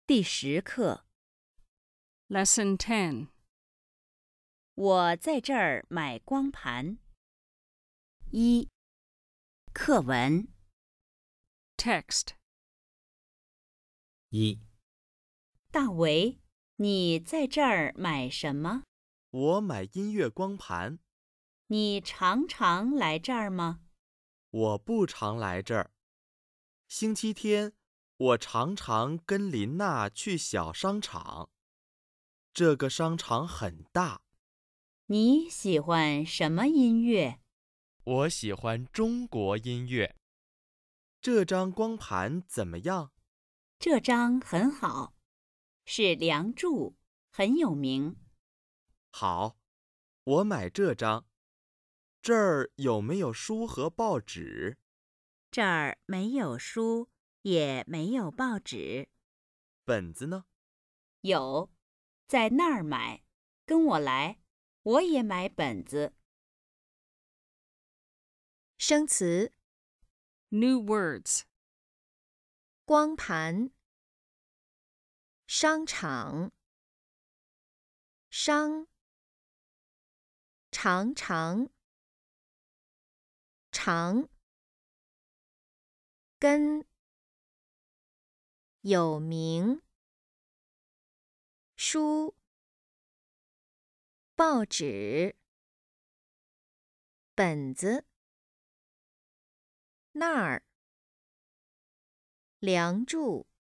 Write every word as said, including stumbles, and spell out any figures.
第十课， Lesson ten. 我在这儿买光盘。一、课文。 Text. 一， 大为，你在这儿买什么？ 我买音乐光盘。 你常常来这儿吗？ 我不常来这儿。星期天，我常常跟琳娜去小商场。这个商场很大。 你喜欢什么音乐？ 我喜欢中国音乐。这张光盘怎么样？ 这张很好，是《梁祝》，很有名。 好，我买这张。这儿有没有书和报纸？ 这儿没有书，也没有报纸。 本子呢？ 有，在那儿买。跟我来，我也买本子。生词： New words. 光盘、商场、商、常常、常、跟、有名、书、报纸、本子、那儿、梁祝。